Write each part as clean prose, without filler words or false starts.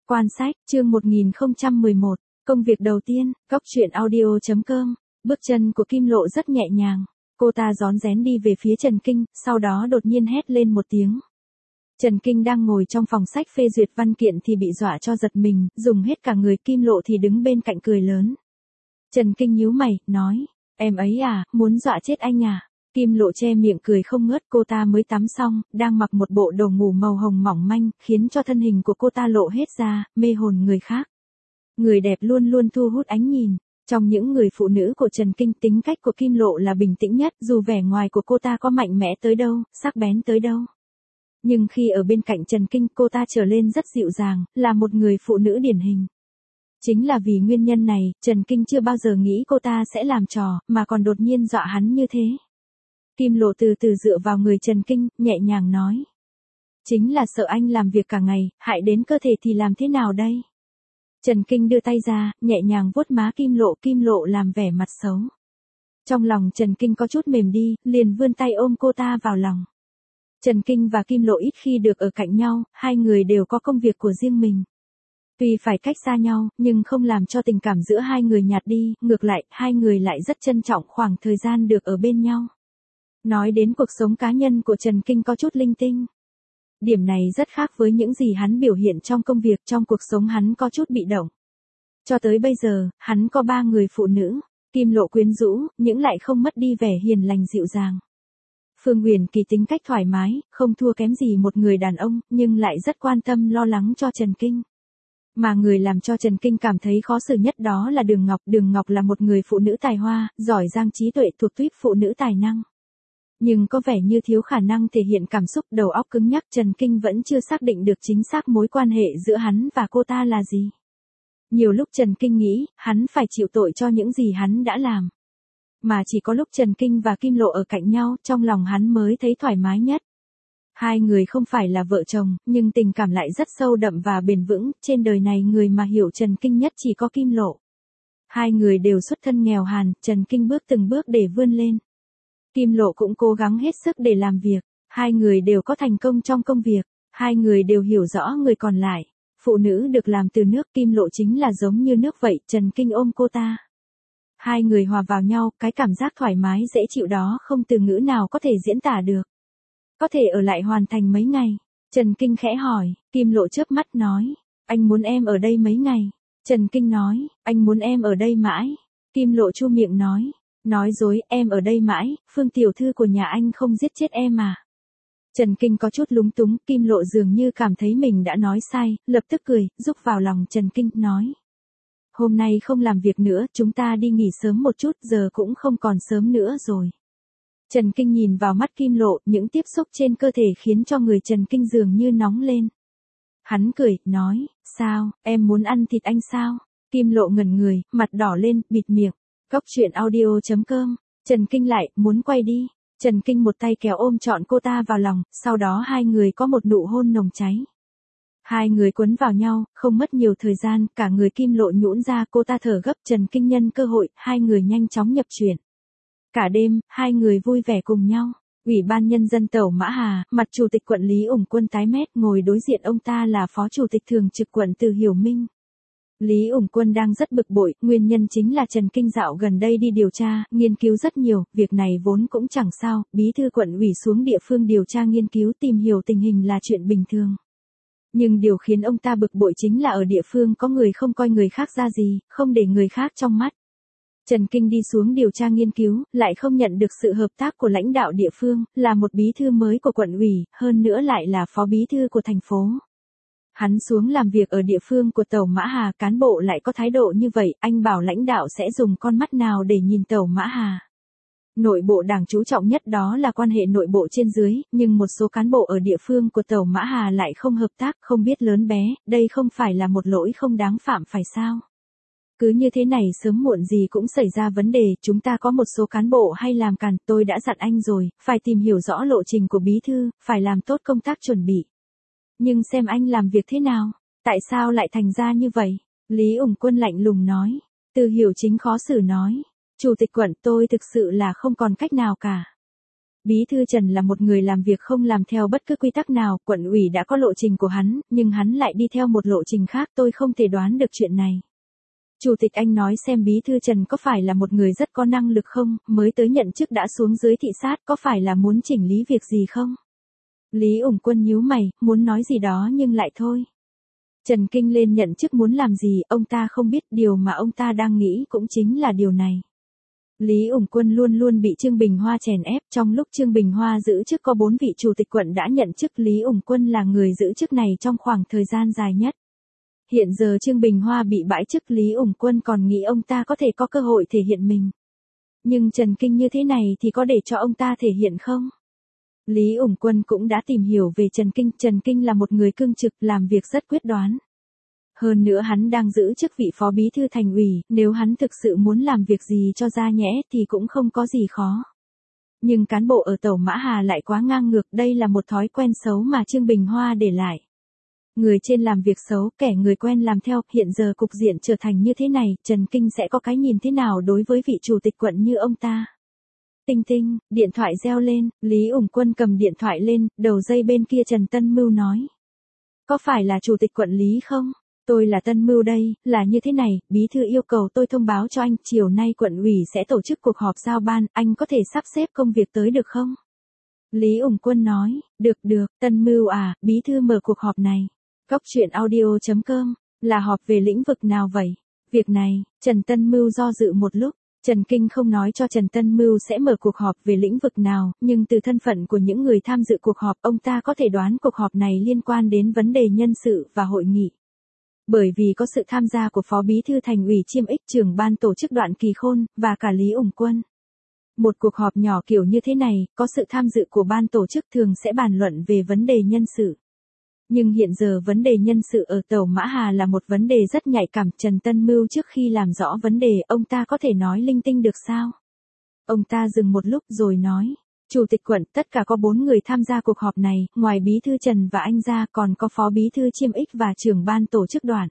Quan sách, chương 1011, công việc đầu tiên, góc truyện audio.com, bước chân của Kim Lộ rất nhẹ nhàng, cô ta rón rén đi về phía Trần Kinh, sau đó đột nhiên hét lên một tiếng. Trần Kinh đang ngồi trong phòng sách phê duyệt văn kiện thì bị dọa cho giật mình, dùng hết cả người. Kim Lộ thì đứng bên cạnh cười lớn. Trần Kinh nhíu mày, nói, em ấy à, muốn dọa chết anh à? Kim Lộ che miệng cười không ngớt, cô ta mới tắm xong, đang mặc một bộ đồ ngủ màu hồng mỏng manh, khiến cho thân hình của cô ta lộ hết ra, mê hồn người khác. Người đẹp luôn luôn thu hút ánh nhìn. Trong những người phụ nữ của Trần Kinh, tính cách của Kim Lộ là bình tĩnh nhất, dù vẻ ngoài của cô ta có mạnh mẽ tới đâu, sắc bén tới đâu. Nhưng khi ở bên cạnh Trần Kinh, cô ta trở lên rất dịu dàng, là một người phụ nữ điển hình. Chính là vì nguyên nhân này, Trần Kinh chưa bao giờ nghĩ cô ta sẽ làm trò, mà còn đột nhiên dọa hắn như thế. Kim Lộ từ từ dựa vào người Trần Kinh, nhẹ nhàng nói. Chính là sợ anh làm việc cả ngày, hại đến cơ thể thì làm thế nào đây? Trần Kinh đưa tay ra, nhẹ nhàng vuốt má Kim Lộ làm vẻ mặt xấu. Trong lòng Trần Kinh có chút mềm đi, liền vươn tay ôm cô ta vào lòng. Trần Kinh và Kim Lộ ít khi được ở cạnh nhau, hai người đều có công việc của riêng mình. Tuy phải cách xa nhau, nhưng không làm cho tình cảm giữa hai người nhạt đi, ngược lại, hai người lại rất trân trọng khoảng thời gian được ở bên nhau. Nói đến cuộc sống cá nhân của Trần Kinh có chút linh tinh. Điểm này rất khác với những gì hắn biểu hiện trong công việc, trong cuộc sống hắn có chút bị động. Cho tới bây giờ, hắn có 3 người phụ nữ, Kim Lộ quyến rũ, nhưng lại không mất đi vẻ hiền lành dịu dàng. Phương Uyển Kỳ tính cách thoải mái, không thua kém gì một người đàn ông, nhưng lại rất quan tâm lo lắng cho Trần Kinh. Mà người làm cho Trần Kinh cảm thấy khó xử nhất đó là Đường Ngọc. Đường Ngọc là một người phụ nữ tài hoa, giỏi giang trí tuệ, thuộc tuýp phụ nữ tài năng. Nhưng có vẻ như thiếu khả năng thể hiện cảm xúc, đầu óc cứng nhắc. Trần Kinh vẫn chưa xác định được chính xác mối quan hệ giữa hắn và cô ta là gì. Nhiều lúc Trần Kinh nghĩ, hắn phải chịu tội cho những gì hắn đã làm. Mà chỉ có lúc Trần Kinh và Kim Lộ ở cạnh nhau, trong lòng hắn mới thấy thoải mái nhất. Hai người không phải là vợ chồng, nhưng tình cảm lại rất sâu đậm và bền vững. Trên đời này người mà hiểu Trần Kinh nhất chỉ có Kim Lộ. Hai người đều xuất thân nghèo hàn, Trần Kinh bước từng bước để vươn lên. Kim Lộ cũng cố gắng hết sức để làm việc. Hai người đều có thành công trong công việc. Hai người đều hiểu rõ người còn lại. Phụ nữ được làm từ nước, Kim Lộ chính là giống như nước vậy. Trần Kinh ôm cô ta. Hai người hòa vào nhau, cái cảm giác thoải mái dễ chịu đó không từ ngữ nào có thể diễn tả được. Có thể ở lại hoàn thành mấy ngày? Trần Kinh khẽ hỏi. Kim Lộ chớp mắt nói. Anh muốn em ở đây mấy ngày? Trần Kinh nói. Anh muốn em ở đây mãi. Kim Lộ chu miệng nói. Nói dối, em ở đây mãi, Phương tiểu thư của nhà anh không giết chết em à? Trần Kinh có chút lúng túng, Kim Lộ dường như cảm thấy mình đã nói sai, lập tức cười, rúc vào lòng Trần Kinh, nói. Hôm nay không làm việc nữa, chúng ta đi nghỉ sớm một chút, giờ cũng không còn sớm nữa rồi. Trần Kinh nhìn vào mắt Kim Lộ, những tiếp xúc trên cơ thể khiến cho người Trần Kinh dường như nóng lên. Hắn cười, nói, sao, em muốn ăn thịt anh sao? Kim Lộ ngẩn người, mặt đỏ lên, bịt miệng. Góc truyện audio.com, Trần Kinh lại, muốn quay đi. Trần Kinh một tay kéo ôm trọn cô ta vào lòng, sau đó hai người có một nụ hôn nồng cháy. Hai người quấn vào nhau, không mất nhiều thời gian, cả người Kim Lộ nhũn ra, cô ta thở gấp. Trần Kinh nhân cơ hội, hai người nhanh chóng nhập truyện. Cả đêm, hai người vui vẻ cùng nhau. Ủy ban Nhân dân Tẩu Mã Hà, mặt Chủ tịch quận Lý Ủng Quân tái mét, ngồi đối diện ông ta là Phó Chủ tịch Thường trực quận Từ Hiểu Minh. Lý Ủng Quân đang rất bực bội, nguyên nhân chính là Trần Kinh dạo gần đây đi điều tra, nghiên cứu rất nhiều, việc này vốn cũng chẳng sao, bí thư quận ủy xuống địa phương điều tra nghiên cứu tìm hiểu tình hình là chuyện bình thường. Nhưng điều khiến ông ta bực bội chính là ở địa phương có người không coi người khác ra gì, không để người khác trong mắt. Trần Kinh đi xuống điều tra nghiên cứu, lại không nhận được sự hợp tác của lãnh đạo địa phương, là một bí thư mới của quận ủy, hơn nữa lại là phó bí thư của thành phố. Hắn xuống làm việc ở địa phương của Tẩu Mã Hà, cán bộ lại có thái độ như vậy, anh bảo lãnh đạo sẽ dùng con mắt nào để nhìn Tẩu Mã Hà. Nội bộ đảng chú trọng nhất đó là quan hệ nội bộ trên dưới, nhưng một số cán bộ ở địa phương của Tẩu Mã Hà lại không hợp tác, không biết lớn bé, đây không phải là một lỗi không đáng phạm phải sao? Cứ như thế này sớm muộn gì cũng xảy ra vấn đề, chúng ta có một số cán bộ hay làm càn, tôi đã dặn anh rồi, phải tìm hiểu rõ lộ trình của bí thư, phải làm tốt công tác chuẩn bị. Nhưng xem anh làm việc thế nào? Tại sao lại thành ra như vậy? Lý Ủng Quân lạnh lùng nói. Từ Hiểu Chính khó xử nói. Chủ tịch quận, tôi thực sự là không còn cách nào cả. Bí thư Trần là một người làm việc không làm theo bất cứ quy tắc nào, quận ủy đã có lộ trình của hắn, nhưng hắn lại đi theo một lộ trình khác, tôi không thể đoán được chuyện này. Chủ tịch anh nói xem Bí thư Trần có phải là một người rất có năng lực không, mới tới nhận chức đã xuống dưới thị sát, có phải là muốn chỉnh lý việc gì không? Lý Ủng Quân nhíu mày, muốn nói gì đó nhưng lại thôi. Trần Kinh lên nhận chức muốn làm gì, ông ta không biết, điều mà ông ta đang nghĩ cũng chính là điều này. Lý Ủng Quân luôn luôn bị Trương Bình Hoa chèn ép, trong lúc Trương Bình Hoa giữ chức có 4 vị chủ tịch quận đã nhận chức, Lý Ủng Quân là người giữ chức này trong khoảng thời gian dài nhất. Hiện giờ Trương Bình Hoa bị bãi chức, Lý Ủng Quân còn nghĩ ông ta có thể có cơ hội thể hiện mình. Nhưng Trần Kinh như thế này thì có để cho ông ta thể hiện không? Lý Ủng Quân cũng đã tìm hiểu về Trần Kinh là một người cương trực, làm việc rất quyết đoán. Hơn nữa hắn đang giữ chức vị phó bí thư thành ủy, nếu hắn thực sự muốn làm việc gì cho ra nhẽ thì cũng không có gì khó. Nhưng cán bộ ở Tẩu Mã Hà lại quá ngang ngược, đây là một thói quen xấu mà Trương Bình Hoa để lại. Người trên làm việc xấu, kẻ người quen làm theo, hiện giờ cục diện trở thành như thế này, Trần Kinh sẽ có cái nhìn thế nào đối với vị chủ tịch quận như ông ta? Tinh tinh, điện thoại reo lên, Lý Ủng Quân cầm điện thoại lên, đầu dây bên kia Trần Tân Mưu nói. Có phải là chủ tịch quận Lý không? Tôi là Tân Mưu đây, là như thế này, bí thư yêu cầu tôi thông báo cho anh, chiều nay quận ủy sẽ tổ chức cuộc họp giao ban, anh có thể sắp xếp công việc tới được không? Lý Ủng Quân nói, được, Tân Mưu à, bí thư mở cuộc họp này. Góc truyện audio.com, là họp về lĩnh vực nào vậy? Việc này, Trần Tân Mưu do dự một lúc. Trần Kinh không nói cho Trần Tân Mưu sẽ mở cuộc họp về lĩnh vực nào, nhưng từ thân phận của những người tham dự cuộc họp, ông ta có thể đoán cuộc họp này liên quan đến vấn đề nhân sự và hội nghị. Bởi vì có sự tham gia của Phó Bí thư Thành ủy Chiêm Ích, trưởng ban tổ chức Đoạn Kỳ Khôn, và cả Lý Ủng Quân. Một cuộc họp nhỏ kiểu như thế này, có sự tham dự của ban tổ chức thường sẽ bàn luận về vấn đề nhân sự. Nhưng hiện giờ vấn đề nhân sự ở Tẩu Mã Hà là một vấn đề rất nhạy cảm, Trần Tân Mưu trước khi làm rõ vấn đề, ông ta có thể nói linh tinh được sao? Ông ta dừng một lúc rồi nói, Chủ tịch quận, tất cả có 4 người tham gia cuộc họp này, ngoài Bí thư Trần và anh ra còn có Phó Bí thư Chiêm Ích và trưởng ban tổ chức Đoạn.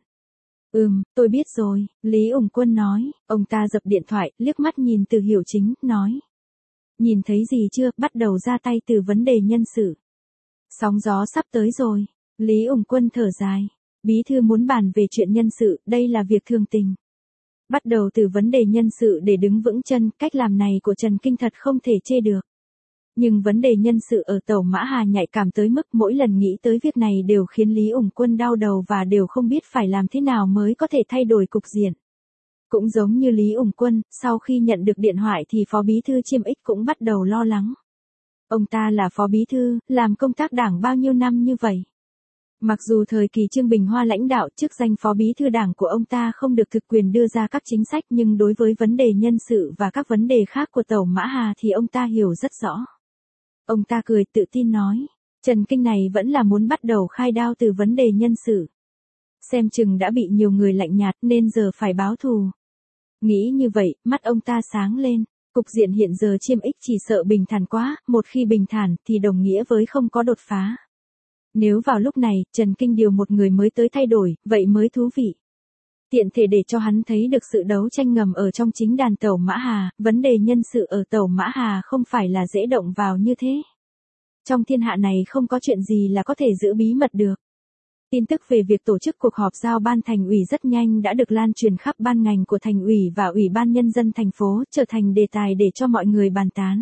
Tôi biết rồi, Lý Ủng Quân nói, ông ta dập điện thoại, liếc mắt nhìn Từ Hiểu Chính, nói. Nhìn thấy gì chưa, bắt đầu ra tay từ vấn đề nhân sự. Sóng gió sắp tới rồi. Lý Ủng Quân thở dài. Bí thư muốn bàn về chuyện nhân sự, đây là việc thường tình. Bắt đầu từ vấn đề nhân sự để đứng vững chân, cách làm này của Trần Kinh thật không thể chê được. Nhưng vấn đề nhân sự ở Tẩu Mã Hà nhạy cảm tới mức mỗi lần nghĩ tới việc này đều khiến Lý Ủng Quân đau đầu và đều không biết phải làm thế nào mới có thể thay đổi cục diện. Cũng giống như Lý Ủng Quân, sau khi nhận được điện thoại thì Phó Bí thư Chiêm Ích cũng bắt đầu lo lắng. Ông ta là Phó Bí thư, làm công tác đảng bao nhiêu năm như vậy? Mặc dù thời kỳ Trương Bình Hoa lãnh đạo, chức danh Phó Bí thư Đảng của ông ta không được thực quyền đưa ra các chính sách, nhưng đối với vấn đề nhân sự và các vấn đề khác của Tẩu Mã Hà thì ông ta hiểu rất rõ. Ông ta cười tự tin nói, Trần Kinh này vẫn là muốn bắt đầu khai đao từ vấn đề nhân sự. Xem chừng đã bị nhiều người lạnh nhạt nên giờ phải báo thù. Nghĩ như vậy, mắt ông ta sáng lên. Cục diện hiện giờ Chiêm Ích chỉ sợ bình thản quá, một khi bình thản thì đồng nghĩa với không có đột phá. Nếu vào lúc này, Trần Kinh điều một người mới tới thay đổi, vậy mới thú vị. Tiện thể để cho hắn thấy được sự đấu tranh ngầm ở trong chính đàn Tẩu Mã Hà, vấn đề nhân sự ở Tẩu Mã Hà không phải là dễ động vào như thế. Trong thiên hạ này không có chuyện gì là có thể giữ bí mật được. Tin tức về việc tổ chức cuộc họp giao ban thành ủy rất nhanh đã được lan truyền khắp ban ngành của thành ủy và ủy ban nhân dân thành phố, trở thành đề tài để cho mọi người bàn tán.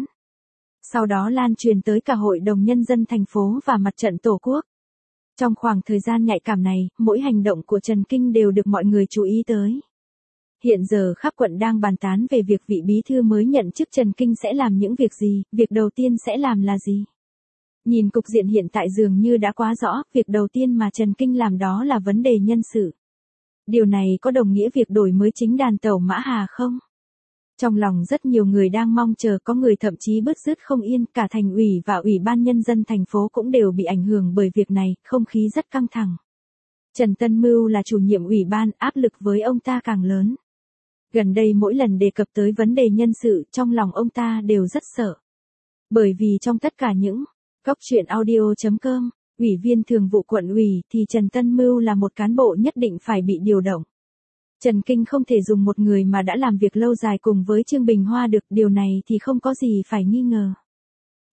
Sau đó lan truyền tới cả Hội đồng Nhân dân thành phố và Mặt trận Tổ quốc. Trong khoảng thời gian nhạy cảm này, mỗi hành động của Trần Kinh đều được mọi người chú ý tới. Hiện giờ khắp quận đang bàn tán về việc vị bí thư mới nhận chức Trần Kinh sẽ làm những việc gì, việc đầu tiên sẽ làm là gì. Nhìn cục diện hiện tại dường như đã quá rõ, việc đầu tiên mà Trần Kinh làm đó là vấn đề nhân sự. Điều này có đồng nghĩa việc đổi mới chính đàn Tẩu Mã Hà không? Trong lòng rất nhiều người đang mong chờ, có người thậm chí bứt rứt không yên, cả thành ủy và ủy ban nhân dân thành phố cũng đều bị ảnh hưởng bởi việc này, không khí rất căng thẳng. Trần Tân Mưu là chủ nhiệm ủy ban, áp lực với ông ta càng lớn. Gần đây mỗi lần đề cập tới vấn đề nhân sự, trong lòng ông ta đều rất sợ. Bởi vì trong tất cả những góc truyện audio.com, ủy viên thường vụ quận ủy thì Trần Tân Mưu là một cán bộ nhất định phải bị điều động. Trần Kinh không thể dùng một người mà đã làm việc lâu dài cùng với Trương Bình Hoa được, điều này thì không có gì phải nghi ngờ.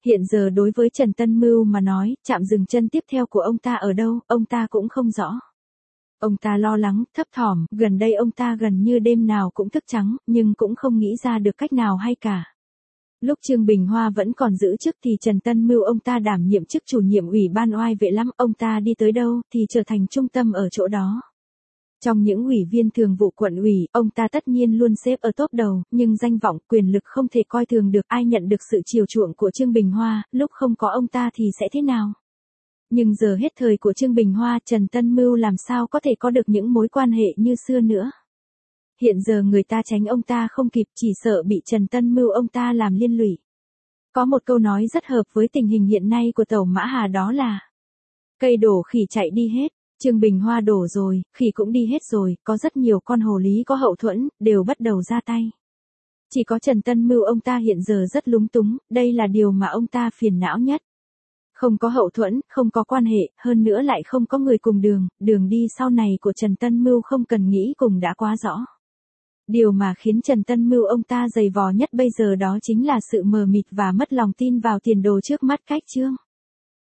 Hiện giờ đối với Trần Tân Mưu mà nói, trạm dừng chân tiếp theo của ông ta ở đâu, ông ta cũng không rõ. Ông ta lo lắng, thấp thỏm, gần đây ông ta gần như đêm nào cũng thức trắng, nhưng cũng không nghĩ ra được cách nào hay cả. Lúc Trương Bình Hoa vẫn còn giữ chức thì Trần Tân Mưu ông ta đảm nhiệm chức chủ nhiệm ủy ban oai vệ lắm, ông ta đi tới đâu thì trở thành trung tâm ở chỗ đó. Trong những ủy viên thường vụ quận ủy, ông ta tất nhiên luôn xếp ở top đầu, nhưng danh vọng, quyền lực không thể coi thường được, ai nhận được sự chiều chuộng của Trương Bình Hoa, lúc không có ông ta thì sẽ thế nào? Nhưng giờ hết thời của Trương Bình Hoa, Trần Tân Mưu làm sao có thể có được những mối quan hệ như xưa nữa. Hiện giờ người ta tránh ông ta không kịp, chỉ sợ bị Trần Tân Mưu ông ta làm liên lụy. Có một câu nói rất hợp với tình hình hiện nay của Tẩu Mã Hà, đó là cây đổ khỉ chạy đi hết. Trương Bình Hoa đổ rồi, khỉ cũng đi hết rồi, có rất nhiều con hồ lý có hậu thuẫn, đều bắt đầu ra tay. Chỉ có Trần Tân Mưu ông ta hiện giờ rất lúng túng, đây là điều mà ông ta phiền não nhất. Không có hậu thuẫn, không có quan hệ, hơn nữa lại không có người cùng đường, đường đi sau này của Trần Tân Mưu không cần nghĩ cùng đã quá rõ. Điều mà khiến Trần Tân Mưu ông ta dày vò nhất bây giờ đó chính là sự mờ mịt và mất lòng tin vào tiền đồ trước mắt cách Trương.